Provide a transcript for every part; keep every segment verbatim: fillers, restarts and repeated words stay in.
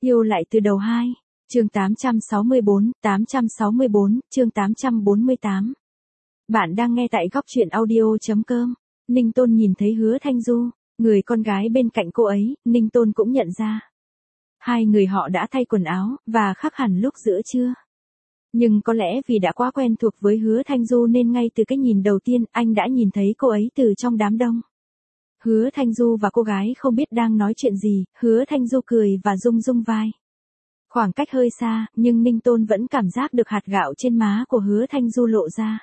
Yêu lại từ đầu hai. Chương tám trăm sáu mươi bốn, tám trăm sáu mươi bốn, chương tám trăm bốn mươi tám. Bạn đang nghe tại góc truyện audio chấm com. Ninh Tôn nhìn thấy Hứa Thanh Du, người con gái bên cạnh cô ấy, Ninh Tôn cũng nhận ra. Hai người họ đã thay quần áo, và khác hẳn lúc giữa trưa. Nhưng có lẽ vì đã quá quen thuộc với Hứa Thanh Du nên ngay từ cái nhìn đầu tiên anh đã nhìn thấy cô ấy từ trong đám đông. Hứa Thanh Du và cô gái không biết đang nói chuyện gì, Hứa Thanh Du cười và rung rung vai. Khoảng cách hơi xa, nhưng Ninh Tôn vẫn cảm giác được hạt gạo trên má của Hứa Thanh Du lộ ra.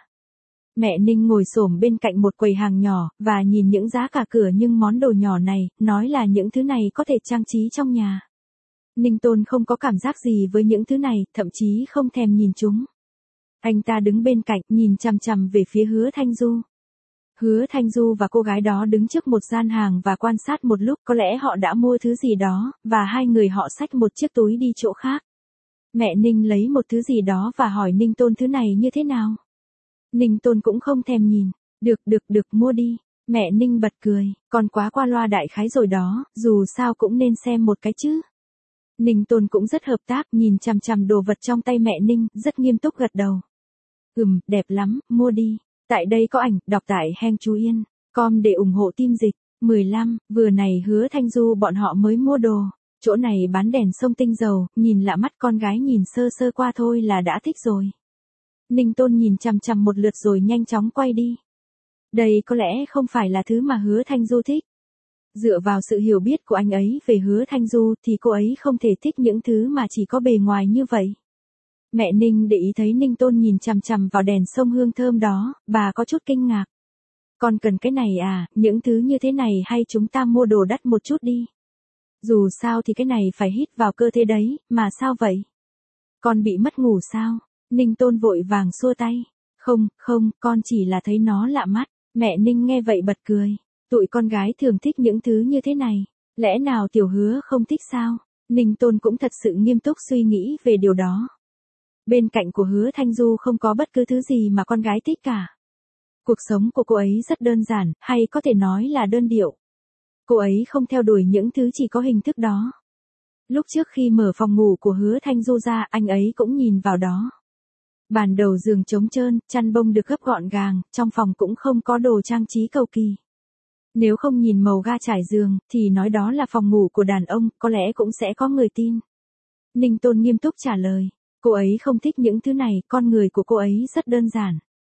Mẹ Ninh ngồi xổm bên cạnh một quầy hàng nhỏ, và nhìn những giá cả cửa nhưng món đồ nhỏ này, nói là những thứ này có thể trang trí trong nhà. Ninh Tôn không có cảm giác gì với những thứ này, thậm chí không thèm nhìn chúng. Anh ta đứng bên cạnh, nhìn chằm chằm về phía Hứa Thanh Du. Hứa Thanh Du và cô gái đó đứng trước một gian hàng và quan sát một lúc, có lẽ họ đã mua thứ gì đó, và hai người họ xách một chiếc túi đi chỗ khác. Mẹ Ninh lấy một thứ gì đó và hỏi Ninh Tôn thứ này như thế nào. Ninh Tôn cũng không thèm nhìn. Được được được mua đi. Mẹ Ninh bật cười, còn quá qua loa đại khái rồi đó, dù sao cũng nên xem một cái chứ. Ninh Tôn cũng rất hợp tác, nhìn chằm chằm đồ vật trong tay mẹ Ninh, rất nghiêm túc gật đầu. Ừm, đẹp lắm, mua đi. Tại đây có ảnh, đọc tại Heng Chú Yên. Com để ủng hộ team dịch. mười lăm, vừa này Hứa Thanh Du bọn họ mới mua đồ. Chỗ này bán đèn sông tinh dầu, nhìn lạ mắt, con gái nhìn sơ sơ qua thôi là đã thích rồi. Ninh Tôn nhìn chằm chằm một lượt rồi nhanh chóng quay đi. Đây có lẽ không phải là thứ mà Hứa Thanh Du thích. Dựa vào sự hiểu biết của anh ấy về Hứa Thanh Du thì cô ấy không thể thích những thứ mà chỉ có bề ngoài như vậy. Mẹ Ninh để ý thấy Ninh Tôn nhìn chằm chằm vào đèn sông hương thơm đó, bà có chút kinh ngạc. Con cần cái này à, những thứ như thế này hay chúng ta mua đồ đắt một chút đi. Dù sao thì cái này phải hít vào cơ thể đấy, mà sao vậy? Con bị mất ngủ sao? Ninh Tôn vội vàng xua tay. Không, không, con chỉ là thấy nó lạ mắt. Mẹ Ninh nghe vậy bật cười. Tụi con gái thường thích những thứ như thế này. Lẽ nào Tiểu Hứa không thích sao? Ninh Tôn cũng thật sự nghiêm túc suy nghĩ về điều đó. Bên cạnh của Hứa Thanh Du không có bất cứ thứ gì mà con gái thích cả. Cuộc sống của cô ấy rất đơn giản, hay có thể nói là đơn điệu. Cô ấy không theo đuổi những thứ chỉ có hình thức đó. Lúc trước khi mở phòng ngủ của Hứa Thanh Du ra, anh ấy cũng nhìn vào đó. Bàn đầu giường trống trơn, chăn bông được gấp gọn gàng, trong phòng cũng không có đồ trang trí cầu kỳ. Nếu không nhìn màu ga trải giường, thì nói đó là phòng ngủ của đàn ông, có lẽ cũng sẽ có người tin. Ninh Tôn nghiêm túc trả lời. Cô ấy không thích những thứ này, con người của cô ấy rất đơn giản.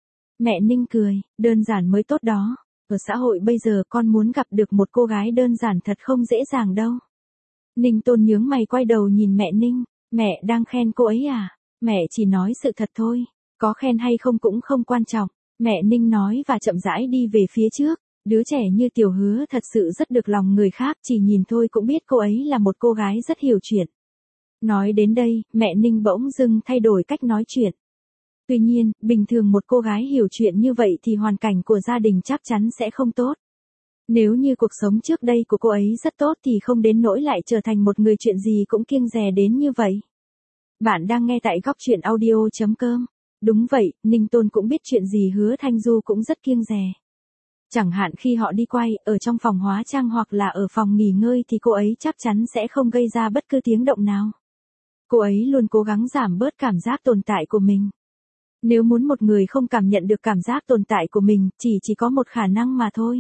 Mẹ Ninh cười, đơn giản mới tốt đó. Ở xã hội bây giờ con muốn gặp được một cô gái đơn giản thật không dễ dàng đâu. Ninh Tôn nhướng mày quay đầu nhìn mẹ Ninh. Mẹ đang khen cô ấy à? Mẹ chỉ nói sự thật thôi. Có khen hay không cũng không quan trọng. Mẹ Ninh nói và chậm rãi đi về phía trước. Đứa trẻ như Tiểu Hứa thật sự rất được lòng người khác, chỉ nhìn thôi cũng biết cô ấy là một cô gái rất hiểu chuyện. Nói đến đây, mẹ Ninh bỗng dưng thay đổi cách nói chuyện. Tuy nhiên, bình thường một cô gái hiểu chuyện như vậy thì hoàn cảnh của gia đình chắc chắn sẽ không tốt. Nếu như cuộc sống trước đây của cô ấy rất tốt thì không đến nỗi lại trở thành một người chuyện gì cũng kiêng dè đến như vậy. Bạn đang nghe tại góc truyện audio chấm com. Đúng vậy, Ninh Tôn cũng biết chuyện gì Hứa Thanh Du cũng rất kiêng dè. Chẳng hạn khi họ đi quay, ở trong phòng hóa trang hoặc là ở phòng nghỉ ngơi thì cô ấy chắc chắn sẽ không gây ra bất cứ tiếng động nào. Cô ấy luôn cố gắng giảm bớt cảm giác tồn tại của mình. Nếu muốn một người không cảm nhận được cảm giác tồn tại của mình, chỉ chỉ có một khả năng mà thôi.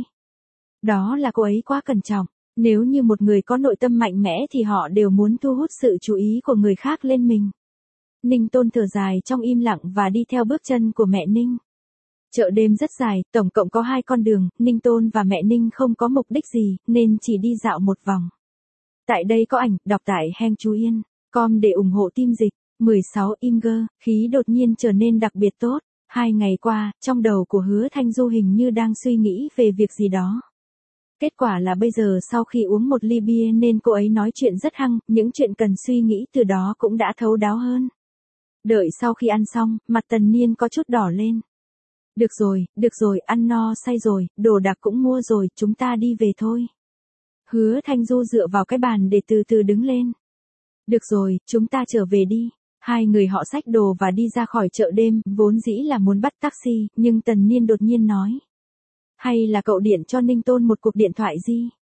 Đó là cô ấy quá cẩn trọng. Nếu như một người có nội tâm mạnh mẽ thì họ đều muốn thu hút sự chú ý của người khác lên mình. Ninh Tôn thở dài trong im lặng và đi theo bước chân của mẹ Ninh. Chợ đêm rất dài, tổng cộng có hai con đường, Ninh Tôn và mẹ Ninh không có mục đích gì, nên chỉ đi dạo một vòng. Tại đây có ảnh, đọc tại Heng Chú Yên. Com để ủng hộ team dịch. mười sáu Imger, khí đột nhiên trở nên đặc biệt tốt. Hai ngày qua, trong đầu của Hứa Thanh Du hình như đang suy nghĩ về việc gì đó. Kết quả là bây giờ sau khi uống một ly bia nên cô ấy nói chuyện rất hăng, những chuyện cần suy nghĩ từ đó cũng đã thấu đáo hơn. Đợi sau khi ăn xong, mặt Tần Niên có chút đỏ lên. Được rồi, được rồi, ăn no say rồi, đồ đạc cũng mua rồi, chúng ta đi về thôi. Hứa Thanh Du dựa vào cái bàn để từ từ đứng lên. Được rồi, chúng ta trở về đi. Hai người họ xách đồ và đi ra khỏi chợ đêm, vốn dĩ là muốn bắt taxi, nhưng Tần Niên đột nhiên nói. Hay là cậu điện cho Ninh Tôn một cuộc điện thoại gì?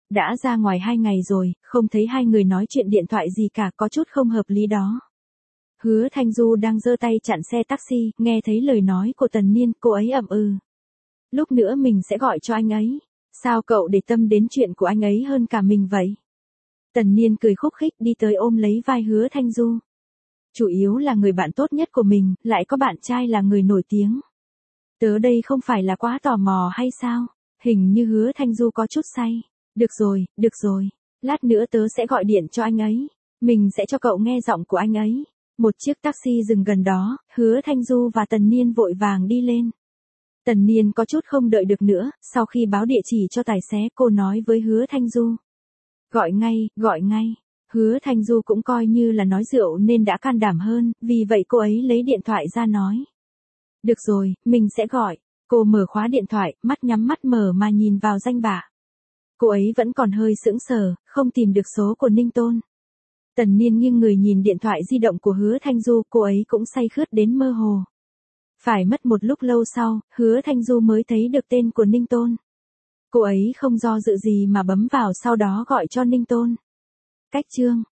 Đã ra ngoài hai ngày rồi, không thấy hai người nói chuyện điện thoại gì cả, có chút không hợp lý đó. Hứa Thanh Du đang giơ tay chặn xe taxi, nghe thấy lời nói của Tần Niên, cô ấy ậm ừ. Lúc nữa mình sẽ gọi cho anh ấy. Sao cậu để tâm đến chuyện của anh ấy hơn cả mình vậy? Tần Niên cười khúc khích đi tới ôm lấy vai Hứa Thanh Du. Chủ yếu là người bạn tốt nhất của mình, lại có bạn trai là người nổi tiếng. Tớ đây không phải là quá tò mò hay sao? Hình như Hứa Thanh Du có chút say. Được rồi, được rồi. Lát nữa tớ sẽ gọi điện cho anh ấy. Mình sẽ cho cậu nghe giọng của anh ấy. Một chiếc taxi dừng gần đó, Hứa Thanh Du và Tần Niên vội vàng đi lên. Tần Niên có chút không đợi được nữa, sau khi báo địa chỉ cho tài xế cô nói với Hứa Thanh Du. Gọi ngay, gọi ngay. Hứa Thanh Du cũng coi như là nói rượu nên đã can đảm hơn, vì vậy cô ấy lấy điện thoại ra nói. Được rồi, mình sẽ gọi. Cô mở khóa điện thoại, mắt nhắm mắt mở mà nhìn vào danh bạ. Cô ấy vẫn còn hơi sững sờ, không tìm được số của Ninh Tôn. Tần Niên nghiêng người nhìn điện thoại di động của Hứa Thanh Du, cô ấy cũng say khướt đến mơ hồ. Phải mất một lúc lâu sau, Hứa Thanh Du mới thấy được tên của Ninh Tôn. Cô ấy không do dự gì mà bấm vào, sau đó gọi cho Ninh Tôn. Cách chương